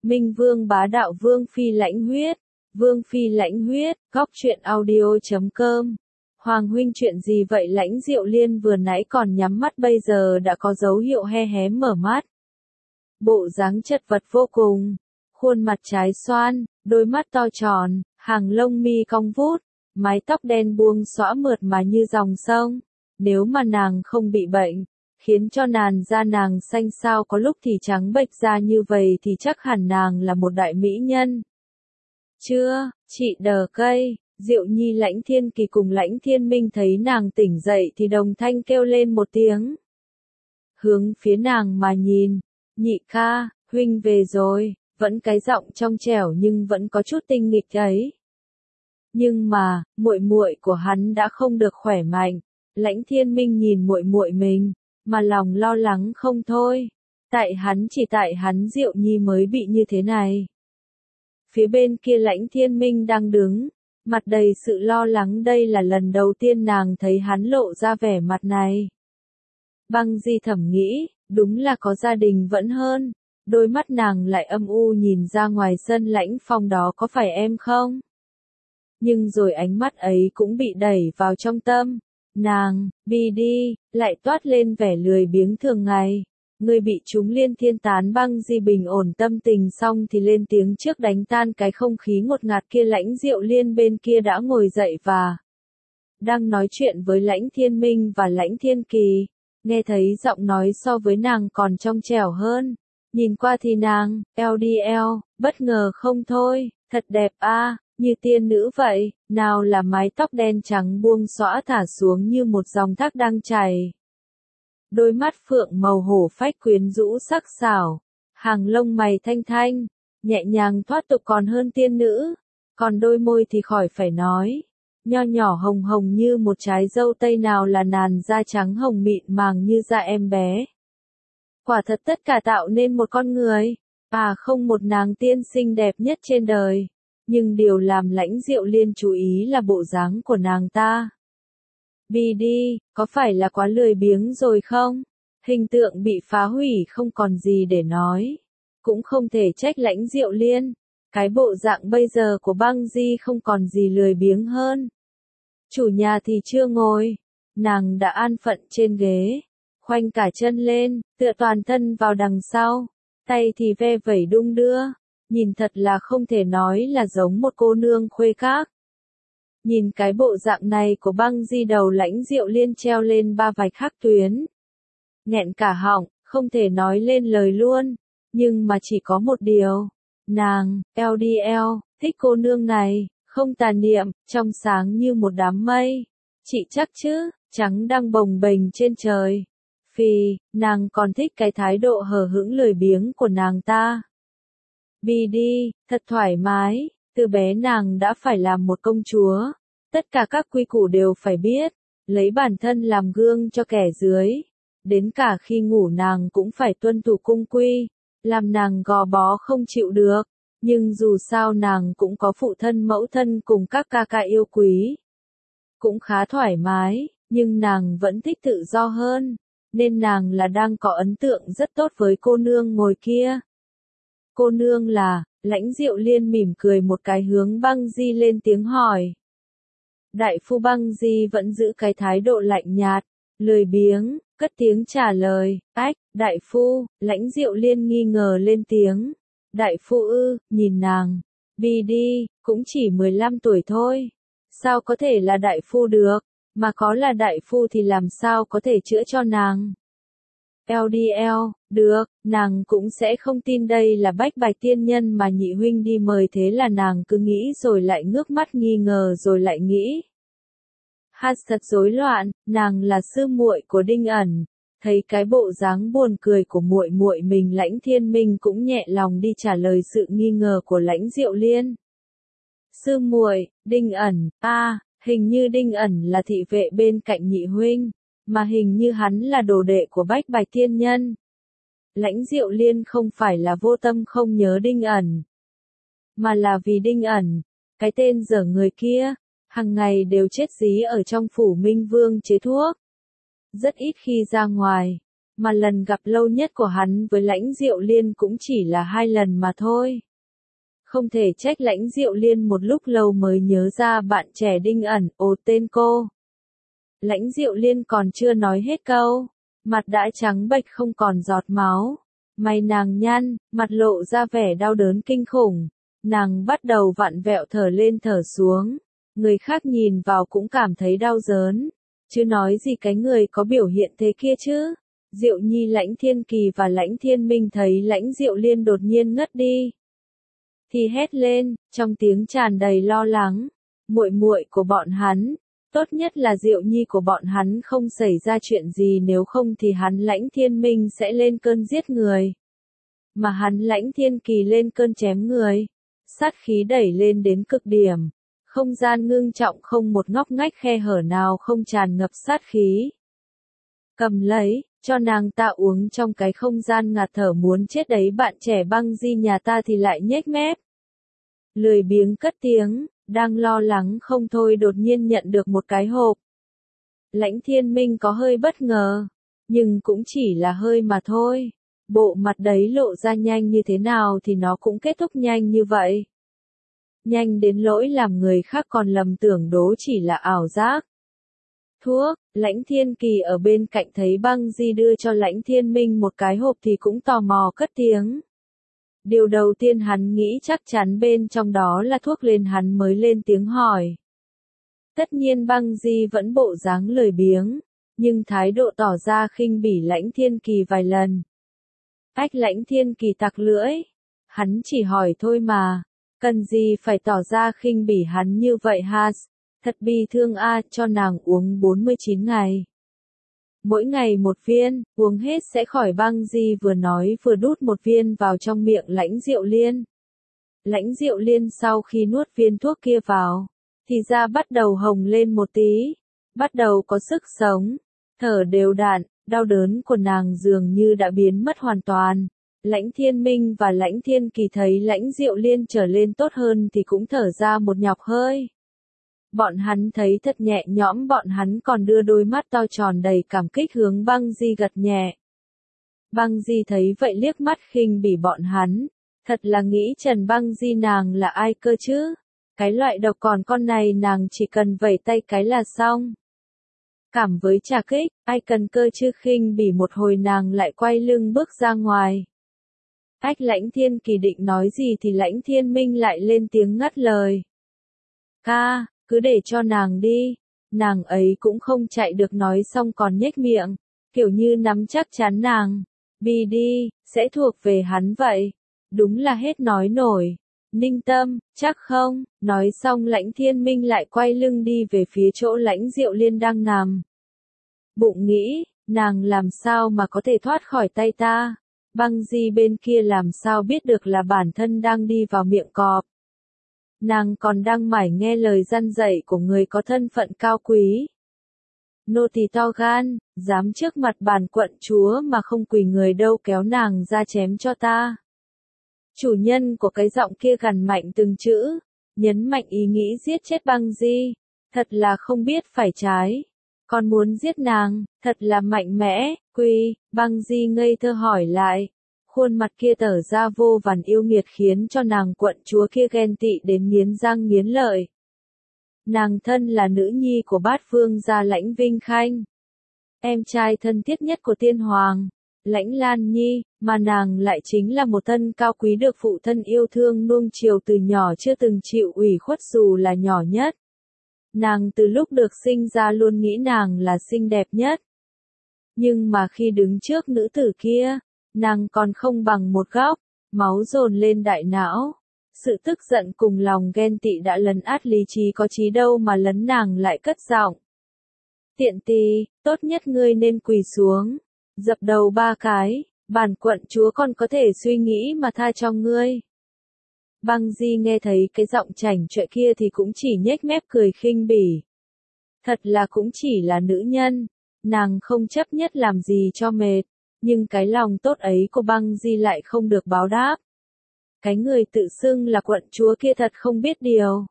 Minh Vương bá đạo Vương Phi lãnh huyết. Vương Phi lãnh huyết, góc truyện audio.com. Hoàng huynh chuyện gì vậy? Lãnh Diệu Liên vừa nãy còn nhắm mắt bây giờ đã có dấu hiệu hé hé mở mắt. Bộ dáng chật vật vô cùng, khuôn mặt trái xoan, đôi mắt to tròn, hàng lông mi cong vút, mái tóc đen buông xõa mượt mà như dòng sông. Nếu mà nàng không bị bệnh, khiến cho làn da nàng xanh xao có lúc thì trắng bệch ra như vậy thì chắc hẳn nàng là một đại mỹ nhân. Chưa, chị đờ cây, Diệu Nhi Lãnh Thiên Kỳ cùng Lãnh Thiên Minh thấy nàng tỉnh dậy thì đồng thanh kêu lên một tiếng. Hướng phía nàng mà nhìn, nhị ca, huynh về rồi, vẫn cái giọng trong trẻo nhưng vẫn có chút tinh nghịch ấy. Nhưng mà, muội muội của hắn đã không được khỏe mạnh. Lãnh Thiên Minh nhìn muội muội mình, mà lòng lo lắng không thôi. Chỉ tại hắn Diệu Nhi mới bị như thế này. Phía bên kia Lãnh Thiên Minh đang đứng, mặt đầy sự lo lắng, đây là lần đầu tiên nàng thấy hắn lộ ra vẻ mặt này. Băng Di thầm nghĩ, đúng là có gia đình vẫn hơn. Đôi mắt nàng lại âm u nhìn ra ngoài sân. Lãnh Phong đó có phải em không? Nhưng rồi ánh mắt ấy cũng bị đẩy vào trong tâm. Nàng, bi đi, lại toát lên vẻ lười biếng thường ngày. Người bị chúng liên thiên tán. Băng Di bình ổn tâm tình xong thì lên tiếng trước đánh tan cái không khí ngột ngạt kia. Lãnh Diệu Liên bên kia đã ngồi dậy và đang nói chuyện với Lãnh Thiên Minh và Lãnh Thiên Kỳ. Nghe thấy giọng nói so với nàng còn trong trẻo hơn. Nhìn qua thì nàng, LDL, bất ngờ không thôi, thật đẹp a, như tiên nữ vậy, nào là mái tóc đen trắng buông xõa thả xuống như một dòng thác đang chảy. Đôi mắt phượng màu hổ phách quyến rũ sắc sảo, hàng lông mày thanh thanh, nhẹ nhàng thoát tục còn hơn tiên nữ, còn đôi môi thì khỏi phải nói. Nho nhỏ hồng hồng như một trái dâu tây, nào là làn da trắng hồng mịn màng như da em bé. Quả thật tất cả tạo nên một con người, không một nàng tiên xinh đẹp nhất trên đời. Nhưng điều làm Lãnh Diệu Liên chú ý là bộ dáng của nàng ta. Bi đi, có phải là quá lười biếng rồi không? Hình tượng bị phá hủy không còn gì để nói. Cũng không thể trách Lãnh Diệu Liên. Cái bộ dạng bây giờ của Băng Di không còn gì lười biếng hơn. Chủ nhà thì chưa ngồi, nàng đã an phận trên ghế, khoanh cả chân lên, tựa toàn thân vào đằng sau, tay thì ve vẩy đung đưa, nhìn thật là không thể nói là giống một cô nương khuê các. Nhìn cái bộ dạng này của Băng Di, đầu Lãnh Diệu Liên treo lên ba vạch hắc tuyến. Nghẹn cả họng, không thể nói lên lời luôn, nhưng mà chỉ có một điều, nàng, LDL, thích cô nương này. Không tà niệm, trong sáng như một đám mây. Chị chắc chứ, trắng đang bồng bềnh trên trời. Phì, nàng còn thích cái thái độ hờ hững lười biếng của nàng ta. Bi đi, thật thoải mái, từ bé nàng đã phải làm một công chúa. Tất cả các quy củ đều phải biết, lấy bản thân làm gương cho kẻ dưới. Đến cả khi ngủ nàng cũng phải tuân thủ cung quy, làm nàng gò bó không chịu được. Nhưng dù sao nàng cũng có phụ thân mẫu thân cùng các ca ca yêu quý. Cũng khá thoải mái, nhưng nàng vẫn thích tự do hơn, nên nàng là đang có ấn tượng rất tốt với cô nương ngồi kia. Cô nương là, Lãnh Diệu Liên mỉm cười một cái hướng Băng Di lên tiếng hỏi. Đại phu Băng Di vẫn giữ cái thái độ lạnh nhạt, lười biếng, cất tiếng trả lời, đại phu, Lãnh Diệu Liên nghi ngờ lên tiếng. Đại phu ư, nhìn nàng, bi đi, cũng chỉ 15 tuổi thôi. Sao có thể là đại phu được, mà có là đại phu thì làm sao có thể chữa cho nàng. LDL, được, nàng cũng sẽ không tin đây là Bách Bạch tiên nhân mà nhị huynh đi mời, thế là nàng cứ nghĩ rồi lại ngước mắt nghi ngờ rồi lại nghĩ. Thật rối loạn, nàng là sư muội của Đinh Ẩn. Thấy cái bộ dáng buồn cười của muội muội mình, Lãnh Thiên Minh cũng nhẹ lòng đi trả lời sự nghi ngờ của Lãnh Diệu Liên. Sư muội, Đinh Ẩn, hình như Đinh Ẩn là thị vệ bên cạnh nhị huynh, mà hình như hắn là đồ đệ của Bách Bạch tiên nhân. Lãnh Diệu Liên không phải là vô tâm không nhớ Đinh Ẩn, mà là vì Đinh Ẩn, cái tên dở người kia, hàng ngày đều chết dí ở trong phủ Minh Vương chế thuốc. Rất ít khi ra ngoài, Mà lần gặp lâu nhất của hắn với Lãnh Diệu Liên cũng chỉ là 2 lần mà thôi. Không thể trách Lãnh Diệu Liên một lúc lâu mới nhớ ra bạn trẻ Đinh Ẩn, ồ tên cô. Lãnh Diệu Liên còn chưa nói hết câu, mặt đã trắng bệch không còn giọt máu. Mày nàng nhăn, mặt lộ ra vẻ đau đớn kinh khủng. Nàng bắt đầu vặn vẹo thở lên thở xuống. Người khác nhìn vào cũng cảm thấy đau đớn. Chứ nói gì cái người có biểu hiện thế kia chứ. Diệu Nhi, Lãnh Thiên Kỳ và Lãnh Thiên Minh thấy Lãnh Diệu Liên đột nhiên ngất đi thì hét lên, trong tiếng tràn đầy lo lắng. Muội muội của bọn hắn, tốt nhất là Diệu Nhi của bọn hắn không xảy ra chuyện gì, nếu không thì hắn Lãnh Thiên Minh sẽ lên cơn giết người. Mà hắn Lãnh Thiên Kỳ lên cơn chém người. Sát khí đẩy lên đến cực điểm. Không gian ngưng trọng, không một ngóc ngách khe hở nào không tràn ngập sát khí. Cầm lấy, cho nàng ta uống trong cái không gian ngạt thở muốn chết đấy. Bạn trẻ Băng Di nhà ta thì lại nhếch mép. Lười biếng cất tiếng, đang lo lắng không thôi đột nhiên nhận được một cái hộp. Lãnh Thiên Minh có hơi bất ngờ, nhưng cũng chỉ là hơi mà thôi. Bộ mặt đấy lộ ra nhanh như thế nào thì nó cũng kết thúc nhanh như vậy. Nhanh đến nỗi làm người khác còn lầm tưởng đó chỉ là ảo giác. Thuốc, Lãnh Thiên Kỳ ở bên cạnh thấy Băng Di đưa cho Lãnh Thiên Minh một cái hộp thì cũng tò mò cất tiếng. Điều đầu tiên hắn nghĩ chắc chắn bên trong đó là thuốc nên hắn mới lên tiếng hỏi. Tất nhiên Băng Di vẫn bộ dáng lười biếng, nhưng thái độ tỏ ra khinh bỉ Lãnh Thiên Kỳ vài lần. Lãnh Thiên Kỳ tặc lưỡi. Hắn chỉ hỏi thôi mà, cần gì phải tỏ ra khinh bỉ hắn như vậy ha? Thật bi thương a, cho nàng uống 49 ngày. Mỗi ngày một viên, uống hết sẽ khỏi. Băng Di vừa nói vừa đút một viên vào trong miệng Lãnh Diệu Liên. Lãnh Diệu Liên sau khi nuốt viên thuốc kia vào, thì da bắt đầu hồng lên một tí, bắt đầu có sức sống, thở đều đặn, đau đớn của nàng dường như đã biến mất hoàn toàn. Lãnh Thiên Minh và Lãnh Thiên Kỳ thấy Lãnh Diệu Liên trở lên tốt hơn thì cũng thở ra một nhọc hơi. Bọn hắn thấy thật nhẹ nhõm, bọn hắn còn đưa đôi mắt to tròn đầy cảm kích hướng Băng Di gật nhẹ. Băng Di thấy vậy liếc mắt khinh bỉ bọn hắn, thật là nghĩ Trần Băng Di nàng là ai cơ chứ? Cái loại độc còn con này nàng chỉ cần vẩy tay cái là xong. Cảm với trà kích, ai cần cơ chứ, khinh bỉ một hồi nàng lại quay lưng bước ra ngoài. Lãnh Thiên Kỳ định nói gì thì Lãnh Thiên Minh lại lên tiếng ngắt lời. Ca, cứ để cho nàng đi, nàng ấy cũng không chạy được. Nói xong còn nhếch miệng, kiểu như nắm chắc chắn nàng, bi đi, sẽ thuộc về hắn vậy. Đúng là hết nói nổi. Ninh Tâm, chắc không? Nói xong Lãnh Thiên Minh lại quay lưng đi về phía chỗ Lãnh Diệu Liên đang nằm. Bụng nghĩ, nàng làm sao mà có thể thoát khỏi tay ta? Băng Di bên kia làm sao biết được là bản thân đang đi vào miệng cọp? Nàng còn đang mải nghe lời răn dạy của người có thân phận cao quý. Nô tỳ to gan, dám trước mặt bản quận chúa mà không quỳ người đâu, kéo nàng ra chém cho ta. Chủ nhân của cái giọng kia gằn mạnh từng chữ, nhấn mạnh ý nghĩ giết chết Băng Di. Thật là không biết phải trái. Còn muốn giết nàng, thật là mạnh mẽ. Quỳ, Băng Di ngây thơ hỏi lại. Khuôn mặt kia tở ra vô vàn yêu nghiệt khiến cho nàng quận chúa kia ghen tị đến nghiến răng nghiến lợi. Nàng thân là nữ nhi của bát vương gia Lãnh Vinh Khanh, em trai thân thiết nhất của tiên hoàng, Lãnh Lan Nhi, mà nàng lại chính là một thân cao quý được phụ thân yêu thương nuông chiều từ nhỏ, chưa từng chịu ủy khuất dù là nhỏ nhất. Nàng từ lúc được sinh ra luôn nghĩ nàng là xinh đẹp nhất. Nhưng mà khi đứng trước nữ tử kia, nàng còn không bằng một góc, máu dồn lên đại não. Sự tức giận cùng lòng ghen tị đã lấn át lý trí, có trí đâu mà lấn. Nàng lại cất giọng. Tiện tỳ, tốt nhất ngươi nên quỳ xuống, dập đầu 3 cái, bản quận chúa còn có thể suy nghĩ mà tha cho ngươi. Băng Di nghe thấy cái giọng chảnh chọe kia thì cũng chỉ nhếch mép cười khinh bỉ. Thật là cũng chỉ là nữ nhân, nàng không chấp nhất làm gì cho mệt, nhưng cái lòng tốt ấy của Băng Di lại không được báo đáp. Cái người tự xưng là quận chúa kia thật không biết điều.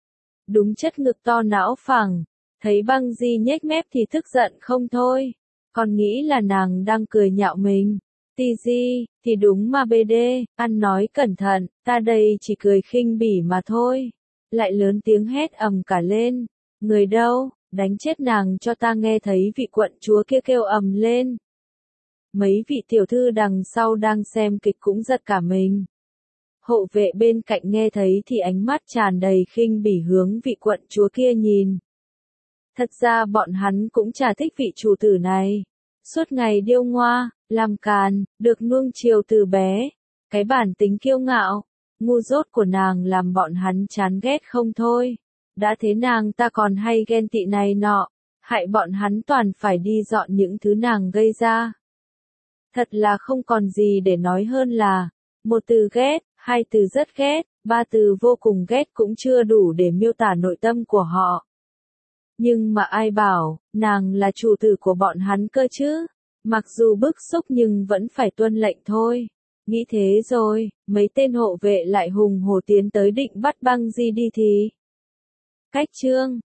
Đúng chất ngực to não phẳng, thấy Băng Di nhếch mép thì tức giận không thôi. Còn nghĩ là nàng đang cười nhạo mình. TG, thì đúng mà BD, ăn nói cẩn thận, ta đây chỉ cười khinh bỉ mà thôi. Lại lớn tiếng hét ầm cả lên. Người đâu, đánh chết nàng cho ta nghe thấy vị quận chúa kia kêu ầm lên. Mấy vị tiểu thư đằng sau đang xem kịch cũng giật cả mình. Hộ vệ bên cạnh nghe thấy thì ánh mắt tràn đầy khinh bỉ hướng vị quận chúa kia nhìn. Thật ra bọn hắn cũng chả thích vị chủ tử này. Suốt ngày điêu ngoa, làm càn, được nuông chiều từ bé. Cái bản tính kiêu ngạo, ngu dốt của nàng làm bọn hắn chán ghét không thôi. Đã thế nàng ta còn hay ghen tị này nọ, hại bọn hắn toàn phải đi dọn những thứ nàng gây ra. Thật là không còn gì để nói hơn là, một từ ghét, hai từ rất ghét, ba từ vô cùng ghét cũng chưa đủ để miêu tả nội tâm của họ. Nhưng mà ai bảo, nàng là chủ tử của bọn hắn cơ chứ? Mặc dù bức xúc nhưng vẫn phải tuân lệnh thôi. Nghĩ thế rồi, mấy tên hộ vệ lại hùng hổ tiến tới định bắt băng di đi thì. Cách chương